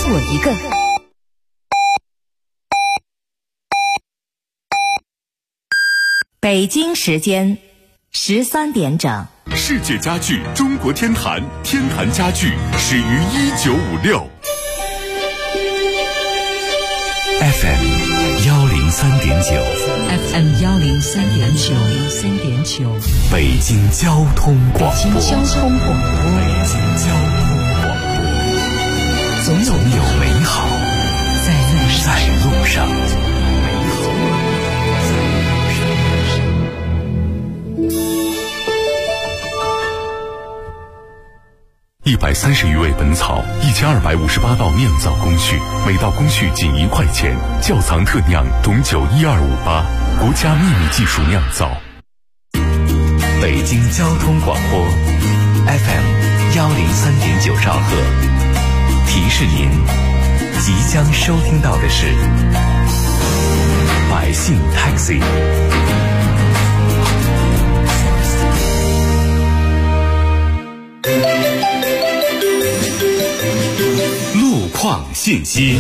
我一个。北京时间13点整。 世界家具中国天坛，天坛家具始于1956。FM 103.9，FM 103.9， 北京交通广播， 北京交通广播，总有美好在路上。 130余味本草，1258道酿造工序，每道工序仅1块钱。窖藏特酿董酒12588，国家秘密技术酿造。 北京交通广播 FM 103.9兆赫，提示您即将收听到的是百姓 Taxi。 况信息。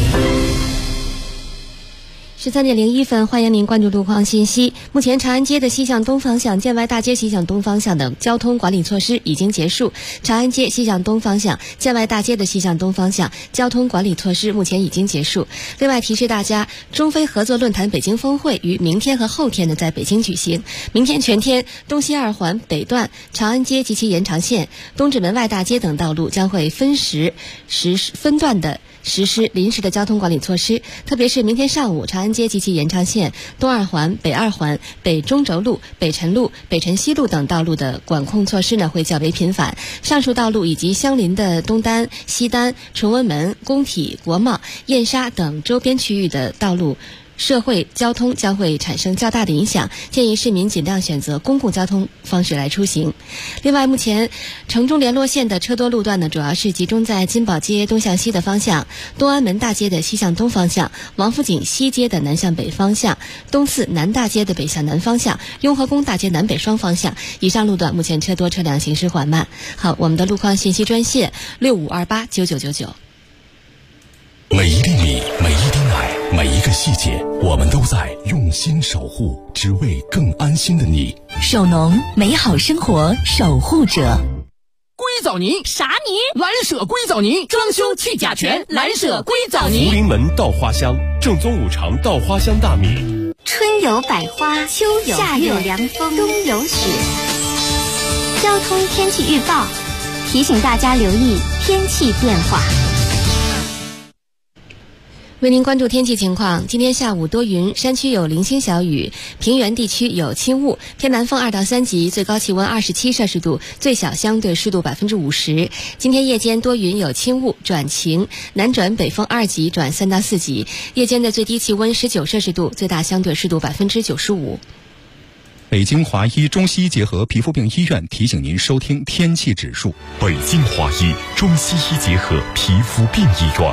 13点01分，欢迎您关注路况信息。目前长安街的西向东方向、建外大街西向东方向的交通管理措施已经结束。长安街西向东方向、建外大街的西向东方向交通管理措施目前已经结束。另外提示大家，中非合作论坛北京峰会于明天和后天在北京举行。明天全天，东西二环北段、长安街及其延长线、东直门外大街等道路将会分段的实施临时的交通管理措施，特别是明天上午，长安街及其延长线、东二环、北二环、北中轴路、北辰路、北辰西路等道路的管控措施会较为频繁。上述道路以及相邻的东单、西单、崇文门、工体、国贸、燕莎等周边区域的道路社会交通将会产生较大的影响，建议市民尽量选择公共交通方式来出行。另外，目前城中联络线的车多路段主要是集中在金宝街东向西的方向、东安门大街的西向东方向、王府井西街的南向北方向、东四南大街的北向南方向、雍和宫大街南北双方向。以上路段目前车多，车辆行驶缓慢。好，我们的路况信息专线65289999。 每一粒米，每一滴奶，每一个细节，我们都在用心守护，只为更安心的你。 首农，美好生活守护者。 硅藻泥？ 啥泥？ 蓝舍硅藻泥，装修去甲醛，蓝舍硅藻泥。 福临门稻花香，正宗五常稻花香大米。 春有百花，秋有夏有凉风，冬有雪。交通天气预报提醒大家留意天气变化。 为您关注天气情况，今天下午多云，山区有零星小雨，平原地区有轻雾，偏南风2到3级，最高气温27摄氏度，最小相对湿度50%。今天夜间多云有轻雾转晴，南转北风2级转3到4级，夜间的最低气温19摄氏度，最大相对湿度95%。 北京华医中西医结合皮肤病医院提醒您收听天气指数。 北京华医中西医结合皮肤病医院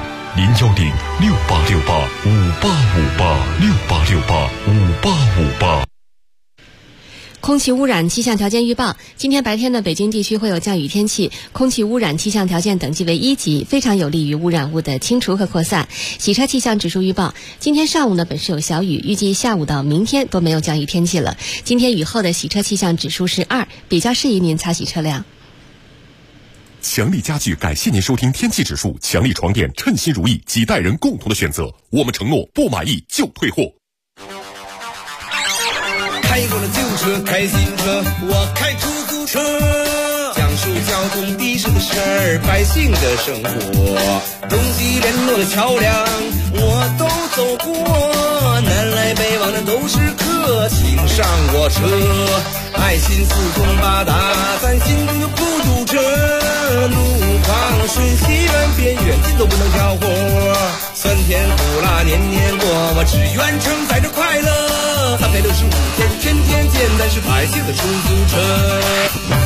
，0106868585858 空气污染气象条件预报，今天白天的北京地区会有降雨天气，空气污染气象条件等级为1级，非常有利于污染物的清除和扩散。洗车气象指数预报，今天上午本市有小雨，预计下午到明天都没有降雨天气了。今天雨后的洗车气象指数是2，比较适宜您擦洗车辆。 强力家具感谢您收听天气指数，强力床垫称心如意，几代人共同的选择，我们承诺不满意就退货。 开过了旧车，开新车，我开出租车，讲述交通的士的事儿，百姓的生活，东西联络的桥梁我都走过，南来北往的都是客，请上我车，爱心四通八达，咱心中就不堵车，路况顺西远边远近都不能挑活，酸甜苦辣年年过，我只愿承载着快乐，365天天天见，咱是百姓的出租车。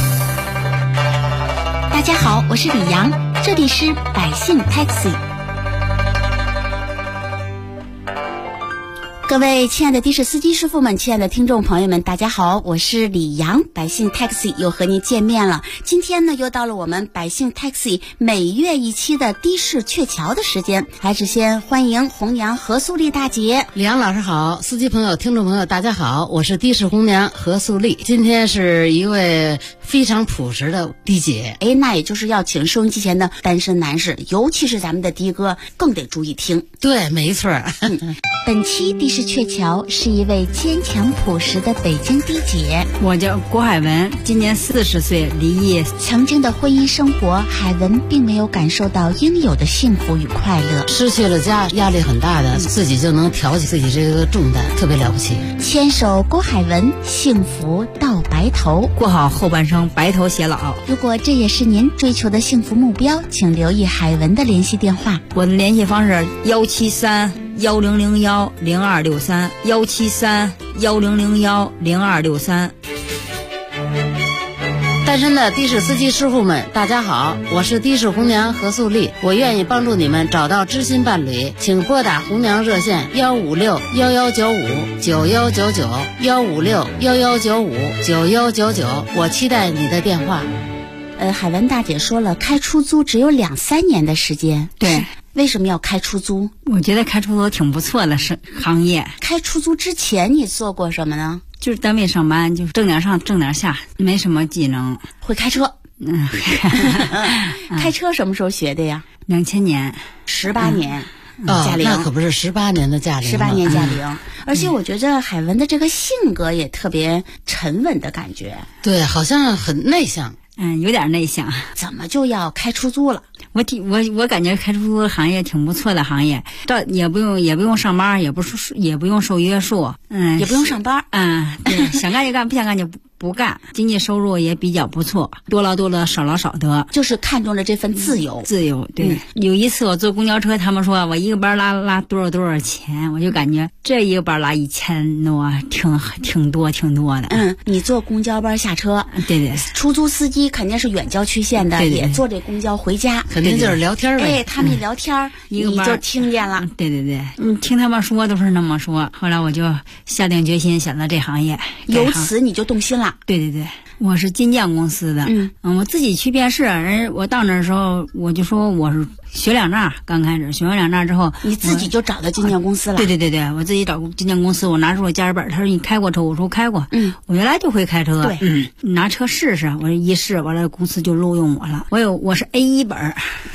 大家好，我是李阳，这里是百姓 Taxi。 各位亲爱的的士司机师傅们，亲爱的听众朋友们，大家好，我是李阳，百姓 Taxi 又和您见面了。今天呢，又到了我们百姓 Taxi 每月一期的的士鹊桥的时间，还是先欢迎红娘何素丽大姐。 李阳老师好，司机朋友、听众朋友大家好，我是的士红娘何素丽。今天是一位非常朴实的的姐， 那也就是要请收音机前的单身男士，尤其是咱们的的哥，更得注意听。 对，没错。 本期的士鹊桥是一位坚强朴实的北京的姐， 我叫郭海文，今年40岁，离异。 曾经的婚姻生活，海文并没有感受到应有的幸福与快乐， 失去了家，压力很大的，自己就能挑起自己这个重担，特别了不起。 牵手郭海文，幸福到白头， 过好后半生，白头偕老。 如果这也是您追求的幸福目标，请留意海文的联系电话。 我的联系方式173-1001-0263，173-1001-0263。 单身的的士司机师傅们，大家好，我是的士红娘何素丽，我愿意帮助你们找到知心伴侣，请拨打红娘热线156-1195-9199，156-1195-9199，我期待你的电话。 海文大姐说了，开出租只有2-3年的时间。 对。 为什么要开出租？ 我觉得开出租挺不错的行业。 开出租之前你做过什么呢？ 就是单位上班，就是挣点上挣点下，没什么技能。 会开车。开车什么时候学的呀 ？2000年。 18年。驾龄。 那可不是18年的驾龄。 18年驾龄。而且我觉得海文的这个性格也特别沉稳的感觉。 对，好像很内向。 有点内向。 怎么就要开出租了？ 我感觉开出租行业挺不错的行业，这也不用上班，也不用受约束， 也不用上班， 对，想干就干，不想干就不干，经济收入也比较不错，多劳多得，少劳少得， 就是看中了这份自由。 自由，对。有一次我坐公交车，他们说我一个班拉多少钱，我就感觉这一个班拉1000多，挺多的。 你坐公交班下车， 对， 出租司机肯定是远郊区县的， 对， 也坐这公交回家， 肯定就是聊天呗。 他们一聊天，你就听见了。 对，听他们说都是那么说。后来我就下定决心选择这行业， 由此你就动心了。 对，我是金匠公司的。我自己去面试，我到那的时候我就说我是学两证，刚开始学完2证之后， 你自己就找到金匠公司了。 对，我自己找金匠公司，我拿出我驾驶本，他说你开过车，我说开过。我原来就会开车。 对， 拿车试试，我这一试，完了公司就录用我了。我是 A1 本。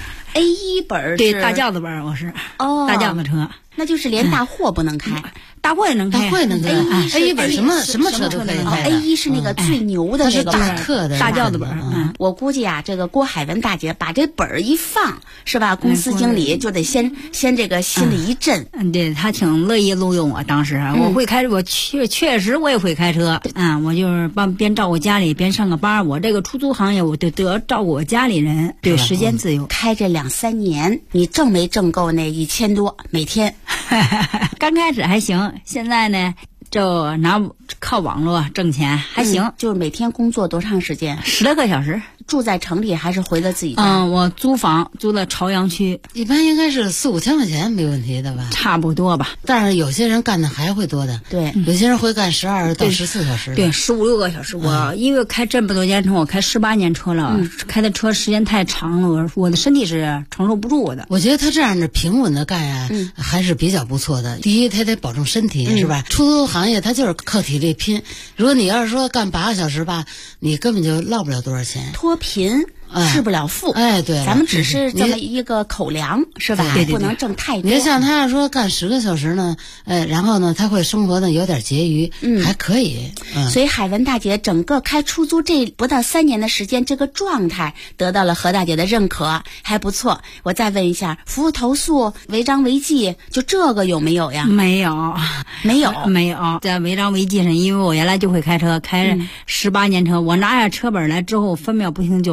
A1 本对，大轿子本，我是大轿子车， 那就是连大货不能开。 大货也能开， 大货也能开。A1 本什么车都可以开。 A1是那个最牛的那个大客的大轿子本。 我估计啊，这个郭海文大姐把这本儿一放，是吧？公司经理就得先这个心里一震。 对，他挺乐意录用我。当时我会开，我确实我也会开车。我就是边照顾家里边上个班。我这个出租行业，我得照顾我家里人，对，时间自由。 开这2-3年，你挣没挣够那1000多每天？ 刚开始还行。现在呢，就靠网络挣钱还行。 就是每天工作多长时间 ？10多个小时。 住在城里还是回了自己家？ 我租房租在朝阳区， 一般应该是4-5千块钱没问题的吧？ 差不多吧。 但是有些人干的还会多的， 对， 有些人会干12到14小时， 对，15-16个小时。我因为开这么多年车，我开18年车了，开的车时间太长了，我的身体是承受不住的。 我觉得他这样的平稳的干呀，还是比较不错的。第一，他得保重身体，是吧？出租行业他就是靠体力拼。如果你要是说干8个小时吧，你根本就落不了多少钱。 脱贫致不了富。 对， 咱们只是这么一个口粮，是吧？ 对， 不能挣太多。 你像他要说干10个小时呢，然后呢，他会生活的有点拮据，还可以。 所以海文大姐整个开出租这不到3年的时间，这个状态得到了何大姐的认可，还不错。我再问一下，服务投诉、违章违纪，就这个有没有呀？ 没有。在违章违纪上，因为我原来就会开车，开18年车，我拿下车本来之后，分秒不停就开车。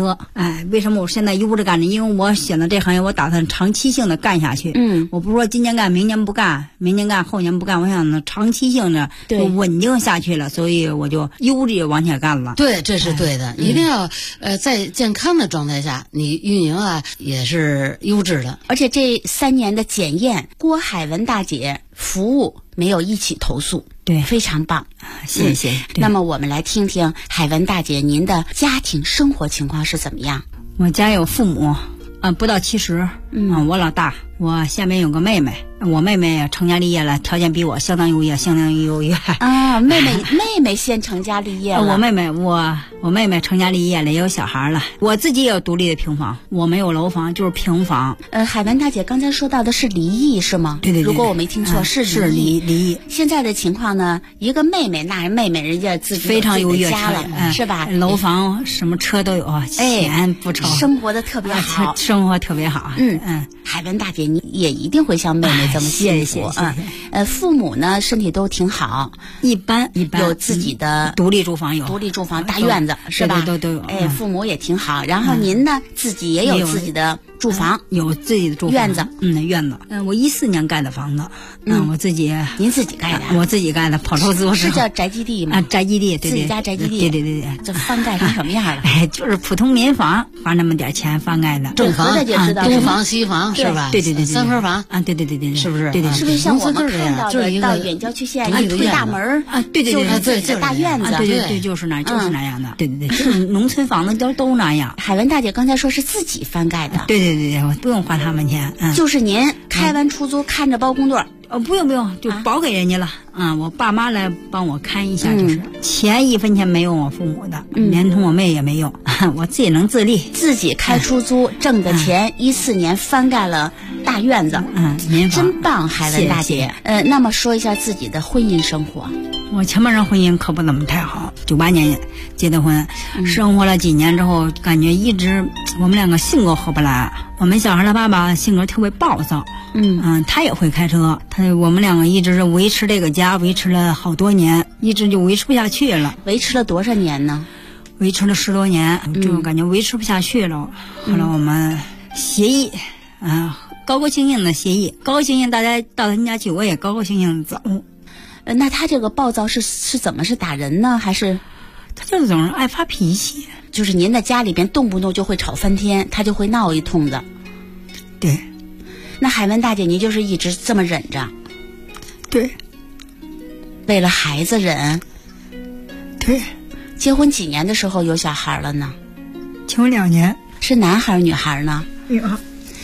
车。为什么我现在悠着干呢？因为我选择这行业，我打算长期性的干下去。我不是说今年干，明年不干，明年干，后年不干，我想长期性的就稳定下去了，所以我就悠着往下干了。 对，这是对的，一定要在健康的状态下，你运营也是优质的。 而且这3年的检验，郭海文大姐服务没有一起投诉， 对， 非常棒， 谢谢。 那么我们来听听海文大姐您的家庭生活情况是怎么样？ 我家有父母，不到70，我老大，我下面有个妹妹，我妹妹成家立业了，条件比我相当优越，相当优越啊。妹妹先成家立业了。 我妹妹成家立业了，也有小孩了。我自己也有独立的平房，我没有楼房，就是平房。 海文大姐刚才说到的是离异是吗？ 对。 如果我没听错，是离异。 现在的情况呢，一个妹妹，那妹妹人家自己非常优越家了，是吧？ 楼房什么车都有，钱不愁， 生活的特别好， 生活特别好。 海文大姐，你也一定会像妹妹这么幸福。 谢。 父母呢身体都挺好， 一般有自己的独立住房， 大院子是吧？ 都有。 父母也挺好。然后您呢，自己也有自己的住房， 有自己的住房院子。 院子。我14年盖的房子。我自己。 您自己盖的？ 我自己盖的，跑投资是叫宅基地吗？ 宅基地，对。 自己家宅基地。 对。 这翻盖成什么样了？ 就是普通民房，花那么点钱翻盖的。 正房、东房、西房是吧？ 对。 三合房对， 是不是？ 对。 是不是像我们看到的到远郊区县一推大门对， 就是大院子。 对，就是那样的。对，就是农村房子都那样。 海文大姐刚才说是自己翻盖的。 对，我不用花他们钱。 就是您开完出租看着包工队。 不用，就包给人家了。我爸妈来帮我看一下，就是钱1分钱没有我父母的，连同我妹也没有，我自己能自立， 自己开出租挣的钱，14年翻盖了大院子， 民房真棒，海文大姐。那么说一下自己的婚姻生活。 我前半生婚姻可不怎么太好，98年结的婚，生活了几年之后，感觉一直我们两个性格合不来。我们小孩的爸爸性格特别暴躁，他也会开车，我们两个一直是维持这个家，维持了好多年，一直就维持不下去了。 维持了多少年呢？ 维持了10多年，就感觉维持不下去了。后来我们协议，高高兴兴的协议，高高兴兴大家到他家去，我也高高兴兴走。 那他这个暴躁是怎么？是打人呢，还是？ 他就总是爱发脾气， 就是您在家里边动不动就会吵翻天，他就会闹一通的。 对。 那海文大姐，您就是一直这么忍着？ 对。 为了孩子忍？ 对。 结婚几年的时候有小孩了呢？ 结婚2年。 是男孩女孩呢？ 女孩。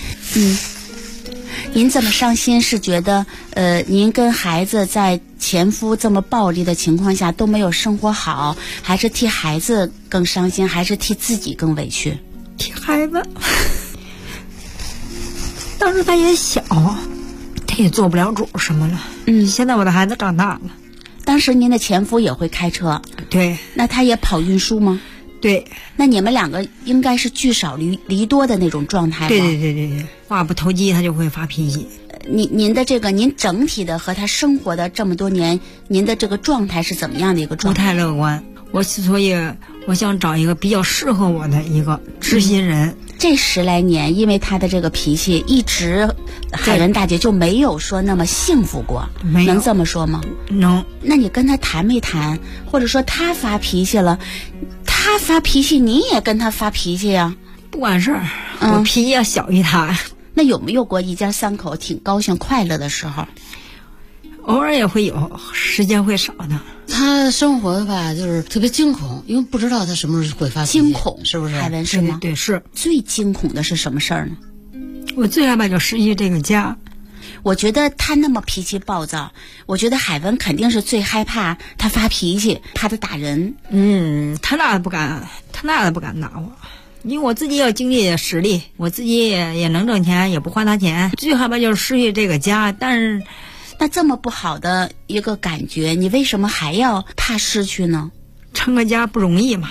您这么伤心，是觉得您跟孩子在前夫这么暴力的情况下都没有生活好，还是替孩子更伤心，还是替自己更委屈？ 替孩子。当时他也小，他也做不了主什么了。现在我的孩子长大了。 当时您的前夫也会开车？ 对。 那他也跑运输吗？ 对。 那你们两个应该是聚少离多的那种状态吗？ 对，话不投机他就会发脾气。 您的这个，您整体的和他生活的这么多年，您的这个状态是怎么样的一个状态？ 不太乐观。所以我想找一个比较适合我的一个知心人。 这10来年，因为他的这个脾气，一直海文大姐就没有说那么幸福过，能这么说吗？ 能。 那你跟他谈没谈？或者说他发脾气了，他发脾气，你也跟他发脾气呀？ 不管事儿，我脾气要小于他。 那有没有过一家3口挺高兴快乐的时候？ 偶尔也会有，时间会少的。 他生活吧，就是特别惊恐，因为不知道他什么时候会发脾气。 惊恐是不是？ 海文是吗？ 对，是。 最惊恐的是什么事儿呢？ 我最害怕就失去这个家。 我觉得他那么脾气暴躁，我觉得海文肯定是最害怕他发脾气，怕他打人。 他那不敢打我。因为我自己有经济实力，我自己也能挣钱，也不花他钱。最害怕就是失去这个家。但是那这么不好的一个感觉，你为什么还要怕失去呢？ 成个家不容易嘛。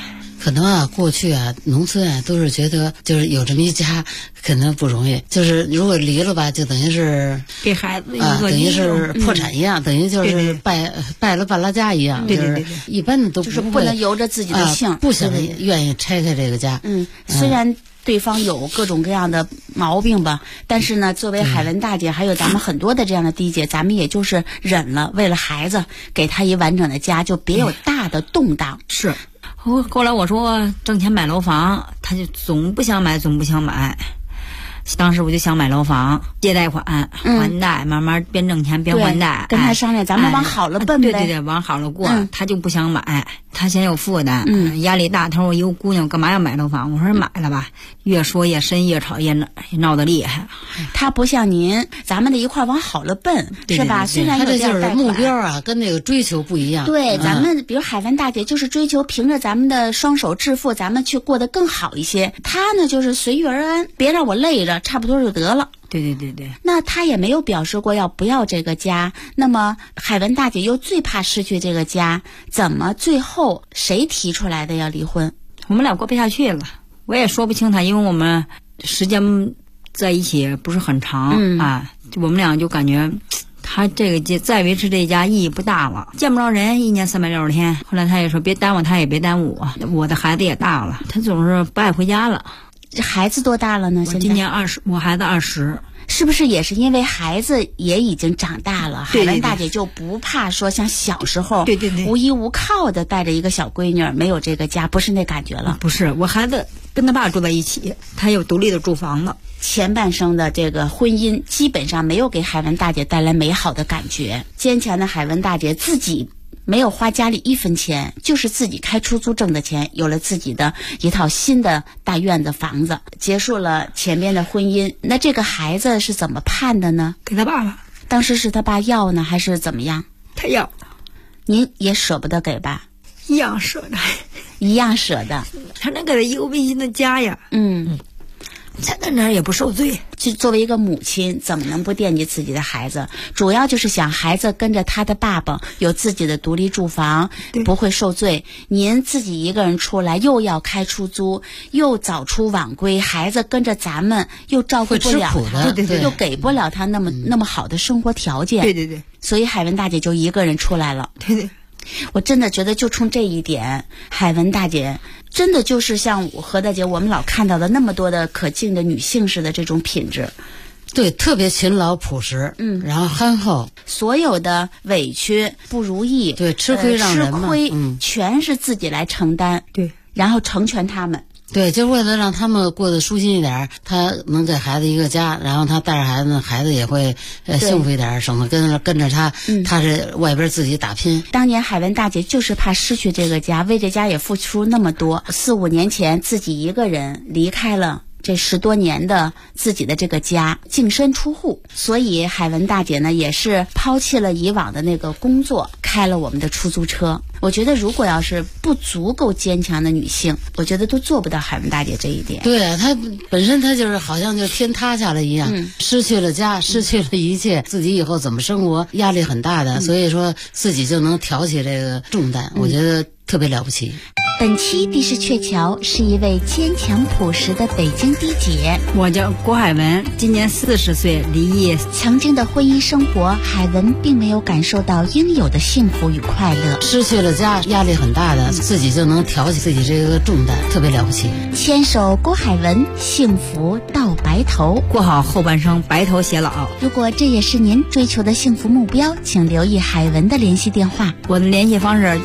可能啊，过去啊，农村啊，都是觉得就是有这么一家可能不容易，就是如果离了吧，就等于是给孩子一个等于是破产一样，等于就是败了半拉家一样。 对， 一般的都就是不能由着自己的性， 不想愿意拆开这个家。 虽然对方有各种各样的毛病吧，但是呢，作为海文大姐，还有咱们很多的这样的弟姐，咱们也就是忍了，为了孩子，给他一完整的家，就别有大的动荡。 是。后来我说挣钱买楼房，他就总不想买。当时我就想买楼房，借贷款还贷，慢慢边挣钱边还贷。 跟他商量，咱们往好了奔呗。 对，往好了过。他就不想买，他嫌有负担，压力大。他说我一个姑娘干嘛要买楼房？我说买了吧。越说越深，越吵越闹得厉害。 他不像您，咱们得一块往好了奔，是吧？虽然有这就是目标啊，跟那个追求不一样。 对，咱们比如海文大姐就是追求凭着咱们的双手致富，咱们去过得更好一些。他呢就是随遇而安，别让我累着，差不多就得了。 对。 那他也没有表示过要不要这个家。那么海文大姐又最怕失去这个家，怎么最后谁提出来的要离婚？ 我们俩过不下去了，我也说不清他，因为我们时间在一起不是很长我们俩就感觉他这个家再维持这家意义不大了，见不着人，一年360天。后来他也说别耽误他，也别耽误我的孩子也大了，他总是不爱回家了。 这孩子多大了呢？现在今年20，我孩子20。 是不是也是因为孩子也已经长大了，海文大姐就不怕说像小时候无依无靠的带着一个小闺女，没有这个家，不是那感觉了？ 不是，我孩子跟他爸住在一起，他有独立的住房子。 前半生的这个婚姻基本上没有给海文大姐带来美好的感觉。坚强的海文大姐自己没有花家里1分钱，就是自己开出租挣的钱，有了自己的一套新的大院子房子，结束了前边的婚姻。那这个孩子是怎么判的呢？ 给他爸爸。 当时是他爸要呢，还是怎么样？ 他要。 您也舍不得给吧？ 一样舍得。 一样舍得。 他能给他一个温馨的家呀。在那儿也不受罪。 就作为一个母亲，怎么能不惦记自己的孩子？主要就是想孩子跟着他的爸爸有自己的独立住房，不会受罪。您自己一个人出来，又要开出租，又早出晚归，孩子跟着咱们又照顾不了他，又给不了他那么好的生活条件。 对。 所以海文大姐就一个人出来了。 对。 我真的觉得就冲这一点，海文大姐真的就是像何大姐我们老看到的那么多的可敬的女性式的这种品质。 对，特别勤劳朴实，然后憨厚， 所有的委屈不如意， 对，吃亏让人嘛， 吃亏全是自己来承担， 对， 然后成全他们。 对，就为了让他们过得舒心一点，他能给孩子一个家，然后他带着孩子呢，孩子也会幸福一点，省得跟着他，他是外边自己打拼。 当年海文大姐就是怕失去这个家，为这家也付出那么多，4、5年前自己一个人离开了这10多年的自己的这个家，净身出户，所以海文大姐呢也是抛弃了以往的那个工作，开了我们的出租车。我觉得如果要是不足够坚强的女性，我觉得都做不到海文大姐这一点。 对啊，她本身她就是好像就天塌下来一样，失去了家，失去了一切，自己以后怎么生活压力很大的，所以说自己就能挑起这个重担，我觉得特别了不起。 本期的士鹊桥是一位坚强朴实的北京弟姐， 我叫郭海文，今年40岁，离异。 曾经的婚姻生活，海文并没有感受到应有的幸福与快乐， 失去了家，压力很大的，自己就能挑起自己这个重担，特别了不起。 牵手郭海文，幸福到白头， 过好后半生，白头偕老。 如果这也是您追求的幸福目标，请留意海文的联系电话。 我的联系方式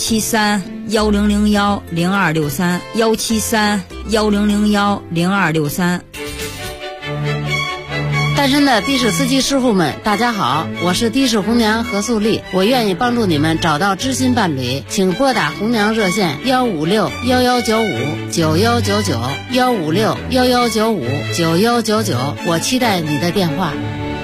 173-1001-0263，173-1001-0263。 单身的的士司机师傅们，大家好，我是的士红娘何素丽，我愿意帮助你们找到知心伴侣，请拨打红娘热线156-1195-9199，156-1195-9199，我期待你的电话。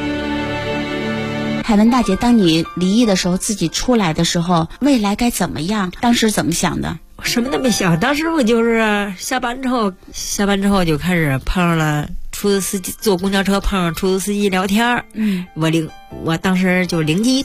海文大姐，当你离异的时候，自己出来的时候，未来该怎么样？当时怎么想的？ 我什么都没想，当时我就是下班之后就开始碰上了出租司机，坐公交车碰上出租司机聊天。我当时就灵机一动，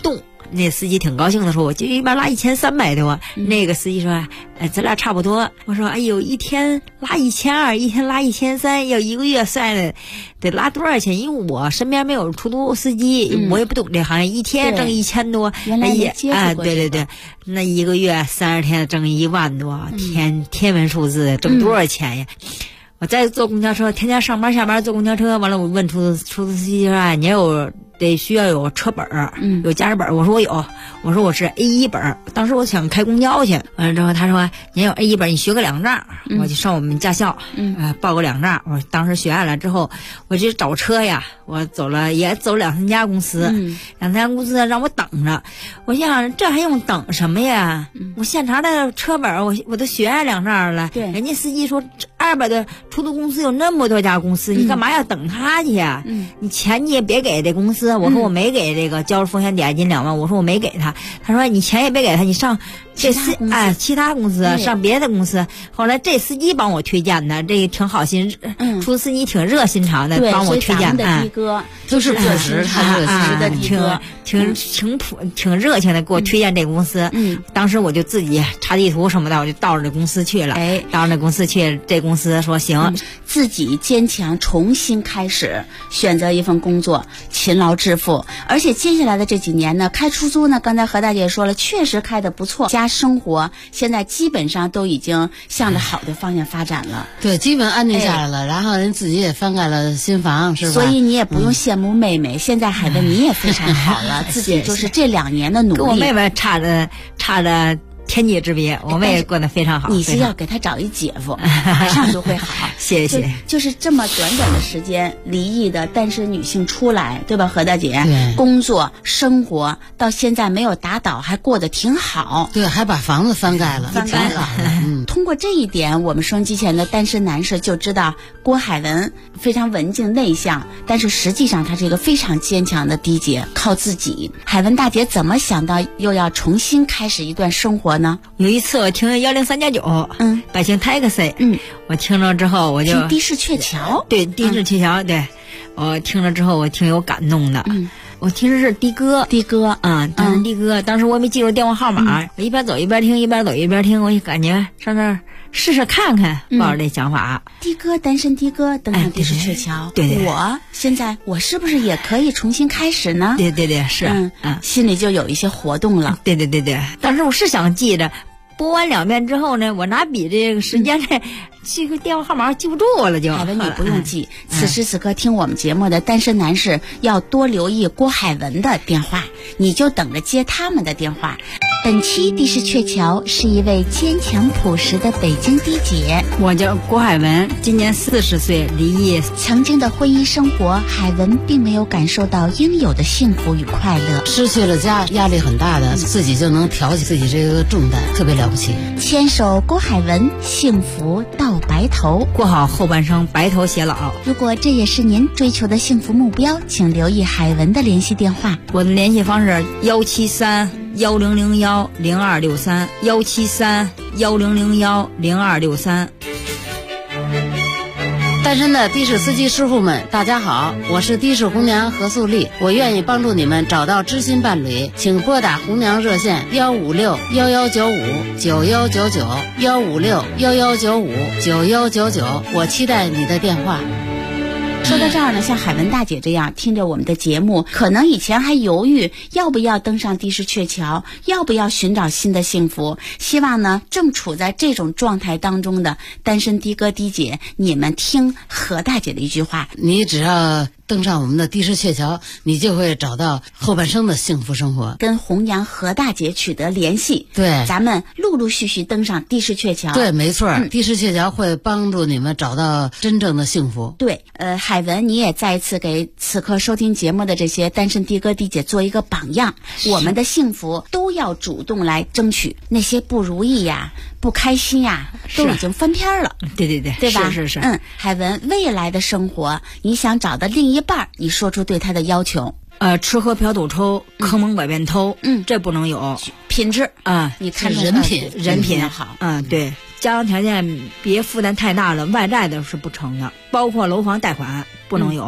那司机挺高兴的说，我就一般拉1300多。那个司机说，咱俩差不多。我说，哎呦，一天拉1200，一天拉1300，要一个月算了得拉多少钱？因为我身边没有出租司机，我也不懂这行业，一天挣1000多。 原来没接触过。 对，那一个月30天挣1万多，天文数字，挣多少钱呀？我再坐公交车，天天上班下班坐公交车，完了我问出租司机说，你得需要有车本有驾驶本。我说我有，我说我是 A1 本。当时我想开公交去，完了之后他说您有 A1 本，你学个2证，我就上我们驾校，报个2证。我当时学下来之后，我就找车呀，我走了2-3家公司，2-3家公司让我等着。我想这还用等什么呀？我现成的车本我都学2证了。对，人家司机说200的出租公司有那么多家公司，你干嘛要等他去呀？你钱你也别给这公司。我说我没给这个交风险抵押金2万，我说我没给他。他说你钱也别给他，你上这其他公司上别的公司。后来这司机帮我推荐的，这个挺好心，出租司机挺热心肠的，帮我推荐。 对，所以咱们的的哥就是朴实，他热心的的哥， 挺热情的给我推荐这公司。当时我就自己查地图什么的，我就到这公司去了。到这公司去，这公司说行， 自己坚强，重新开始，选择一份工作，勤劳致富。而且接下来的这几年呢，开出租呢，刚才何大姐说了，确实开得不错，家生活现在基本上都已经向着好的方向发展了。 对，基本安定下来了，然后人自己也翻盖了新房，是吧？ 所以你也不用羡慕妹妹，现在海文你也非常好了，自己就是这2年的努力， 跟我妹妹差着天地之别，我们也过得非常好。 你是要给他找一姐夫，马上就会好。 谢谢。 就是这么短的时间，离异的单身女性出来，对吧，何大姐？工作生活到现在没有打倒，还过得挺好。 对，还把房子翻盖了。 通过这一点，我们收音机前的单身男士就知道，郭海文非常文静内向，但是实际上他是一个非常坚强的低姐，靠自己。海文大姐怎么想到又要重新开始一段生活呢？ 有一次我听103.9，百姓 taxi，我听了之后我就听的士鹊桥， 对，的士鹊桥，对，我听了之后我挺有感动的。我其实是的哥啊，当时的哥，当时我没记住电话号码，我一边走一边听，一边走一边听，我就感觉上那儿试试看看，抱着这想法。 的哥，单身的哥登上的士鹊桥， 对， 我现在我是不是也可以重新开始呢？ 对，是， 心里就有一些活动了。 对，当时我是想记着。播完2遍之后呢，我拿笔这个时间这个电话号码记不住了，就。 海文你不用记，此时此刻听我们节目的单身男士要多留意郭海文的电话，你就等着接他们的电话。本期的士鹊桥是一位坚强朴实的北京的姐， 我叫郭海文，今年40岁，离异。 曾经的婚姻生活，海文并没有感受到应有的幸福与快乐， 失去了家，压力很大的，自己就能挑起自己这个重担，特别了不起。 牵手郭海文，幸福到白头， 过好后半生，白头偕老。 如果这也是您追求的幸福目标，请留意海文的联系电话。 我的联系方式173-1001-0263，173-1001-0263。 单身的的士司机师傅们，大家好，我是的士红娘何素丽，我愿意帮助你们找到知心伴侣，请拨打红娘热线156-1195-9199，156-1195-9199，我期待你的电话。 说到这儿呢，像海文大姐这样听着我们的节目，可能以前还犹豫要不要登上的士鹊桥，要不要寻找新的幸福。希望呢，正处在这种状态当中的单身的哥的姐，你们听何大姐的一句话： 你只要登上我们的的士鹊桥，你就会找到后半生的幸福生活。 跟弘扬何大姐取得联系， 对， 咱们陆陆续续登上的士鹊桥。 对，没错，的士鹊桥会帮助你们找到真正的幸福。 对，海文，你也再一次给此刻收听节目的这些单身的哥的姐做一个榜样，我们的幸福都要主动来争取，那些不如意呀、不开心呀，都已经翻篇了。 对， 对吧？ 是。 海文，未来的生活，你想找的另一半，你说出对他的要求。 吃喝嫖赌抽，坑蒙拐骗偷，这不能有。 品质啊， 你看人品好。 对，家庭条件别负担太大了，外债的是不成的，包括楼房贷款不能有。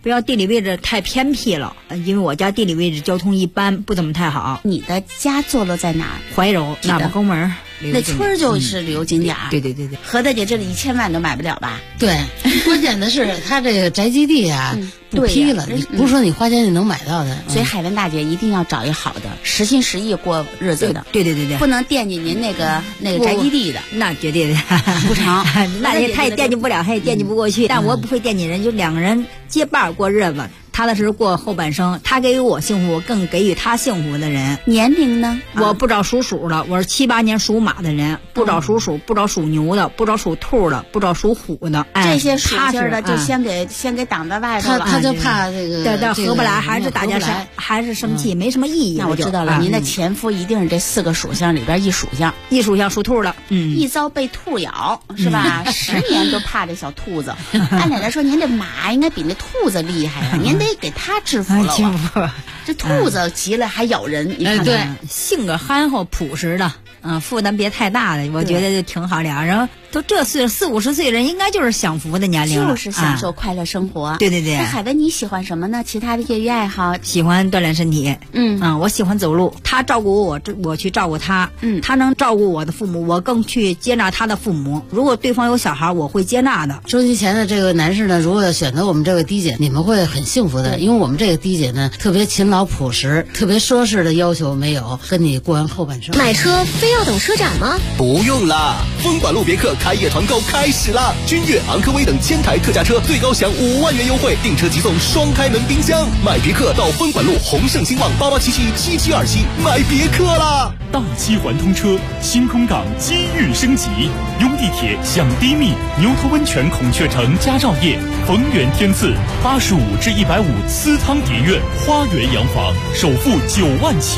不要地理位置太偏僻了，因为我家地理位置交通一般，不怎么太好。 你的家坐落在哪儿？ 怀柔喇叭沟门。 那村儿就是旅游景点。 对对对对， 何大姐这里1000万都买不了吧？ 对，关键的是他这个宅基地啊，不批了，你不是说你花钱就能买到的。 所以海文大姐一定要找一好的，实心实意过日子的。 对对对对， 不能惦记您那个宅基地的， 那绝对的不成。 那他也惦记不了，他也惦记不过去。但我不会惦记人，就2个人结伴过日子。踏踏实实过后半生，他给予我幸福，更给予他幸福的人。 年龄呢？ 我不找属鼠的，我是7、8年属马的人，不找属鼠，不找属牛的，不找属兔的，不找属虎的。 这些属性的就先给挡在外头了。 他就怕这个对合不来，还是大家还是生气，没什么意义。 那我知道了，您的前夫一定是这4个属相里边一属相属兔的。 一遭被兔咬是吧？10年都怕这小兔子。按奶奶说，您这马应该比那兔子厉害啊，您得给他制服了。这兔子急了还咬人，你看看。 对，性格憨厚朴实的，负担别太大的，我觉得就挺好。俩人都这岁40、50岁人，应该就是享福的年龄了， 就是享受快乐生活。 对对对。 那海文你喜欢什么呢？其他的业余爱好？ 喜欢锻炼身体。我喜欢走路。他照顾我，我去照顾他。他能照顾我的父母，我更去接纳他的父母。如果对方有小孩，我会接纳的。 收机前的这个男士呢，如果选择我们这位迪姐，你们会很幸福的，因为我们这个迪姐呢，特别勤劳朴实，特别奢侈的要求没有，跟你过完后半生。 买车非要等车展吗？ 不用啦，丰管路别克开业团购开始啦！君越、昂科威等1000台特价车最高享5万元优惠，订车即送双开门冰箱。买别克到丰管路宏盛兴旺88777727买别克啦！ 大7环通车，新空港机遇升级，拥地铁享低密，牛头温泉孔雀城佳兆业，逢源天赐85至150私汤叠苑花园洋房，首付9万起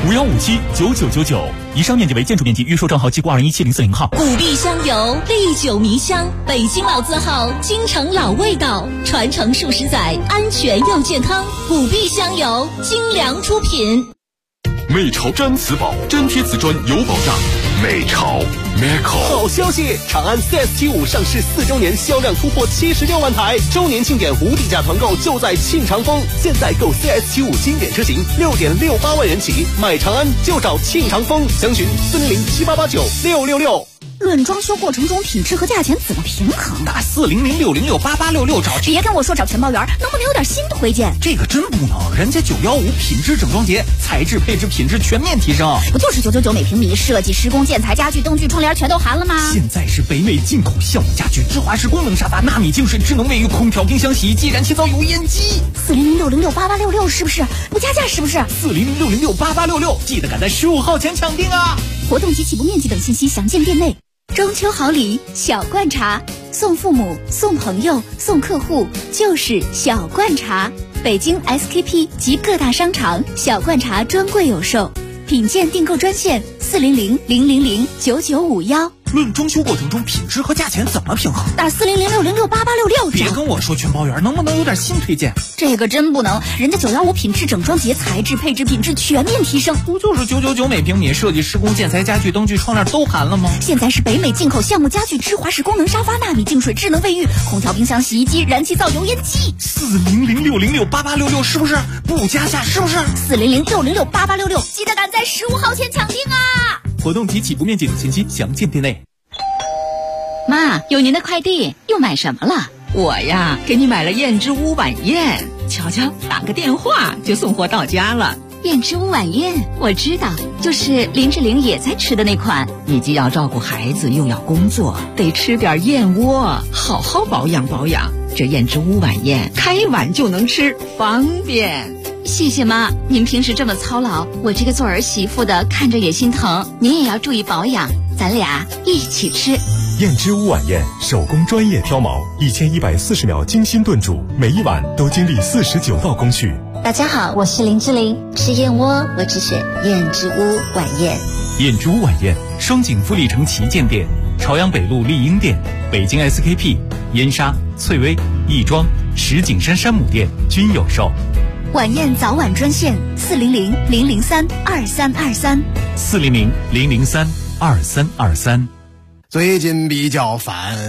，51579999。以上面积为建筑面积，预售账号记过217040号。 古碧香油，历久弥香，北京老字号，京城老味道，传承数十载，安全又健康。古碧香油，精良出品。 美潮毡瓷宝，粘贴瓷砖有保障。美潮 Meco。 好消息，长安 CS75 上市4周年，销量突破76万台，周年庆典无底价团购就在庆长丰。现在购 CS75 经典车型6.68万元起，买长安就找庆长丰，详询40078896666。 论装修过程中品质和价钱怎么平衡？ 打400606866找。 别跟我说找全包圆，能不能有点新推荐？ 这个真不能，人家915品质整装节，材质配置品质全面提升。 不就是999每平米，设计施工建材家具灯具窗帘全都含了吗？ 现在是北美进口橡木家具，芝华士功能沙发，纳米净水智能卫浴，空调冰箱洗衣机，燃气灶油烟机。 40060688866是不是？不加价是不是 ？40060688866，记得赶在15号前抢定啊！ 活动及起步面积等信息详见店内。中秋好礼小罐茶，送父母送朋友送客户就是小罐茶。北京 SKP 及各大商场小罐茶专柜有售，品鉴订购专线400000991。 论装修过程中品质和价钱怎么平衡？ 打40060688866。 别跟我说全包圆，能不能有点新推荐？ 这个真不能，人家915品质整装节，材质配置品质全面提升。 不就是999每平米，设计施工建材家具灯具窗帘都含了吗？ 现在是北美进口橡木家具，芝华士功能沙发，纳米净水智能卫浴，空调冰箱洗衣机，燃气灶油烟机。 40060688866是不是？不加价是不是 ？40060688866，记得赶在15号前抢定啊！ 活动及起步面积等信息详见店内。 妈，有您的快递，又买什么了？ 我呀，给你买了燕之屋晚宴，瞧瞧，打个电话就送货到家了。 燕之屋晚宴，我知道，就是林志玲也在吃的那款。 你既要照顾孩子，又要工作，得吃点燕窝，好好保养保养。这燕之屋晚宴，开碗就能吃，方便。 谢谢妈，您平时这么操劳，我这个做儿媳妇的看着也心疼。您也要注意保养，咱俩一起吃。 燕之屋晚宴，手工专业挑毛，1140秒精心炖煮，每一碗都经历49道工序。 大家好，我是林志玲，吃燕窝我只选燕之屋晚宴。 燕之屋晚宴，双井富力城旗舰店、朝阳北路丽婴店、北京 SKP、燕莎、翠微、亦庄、石景山山姆店均有售。 晚宴早晚专线40000032323。 40000032323。 最近比较烦。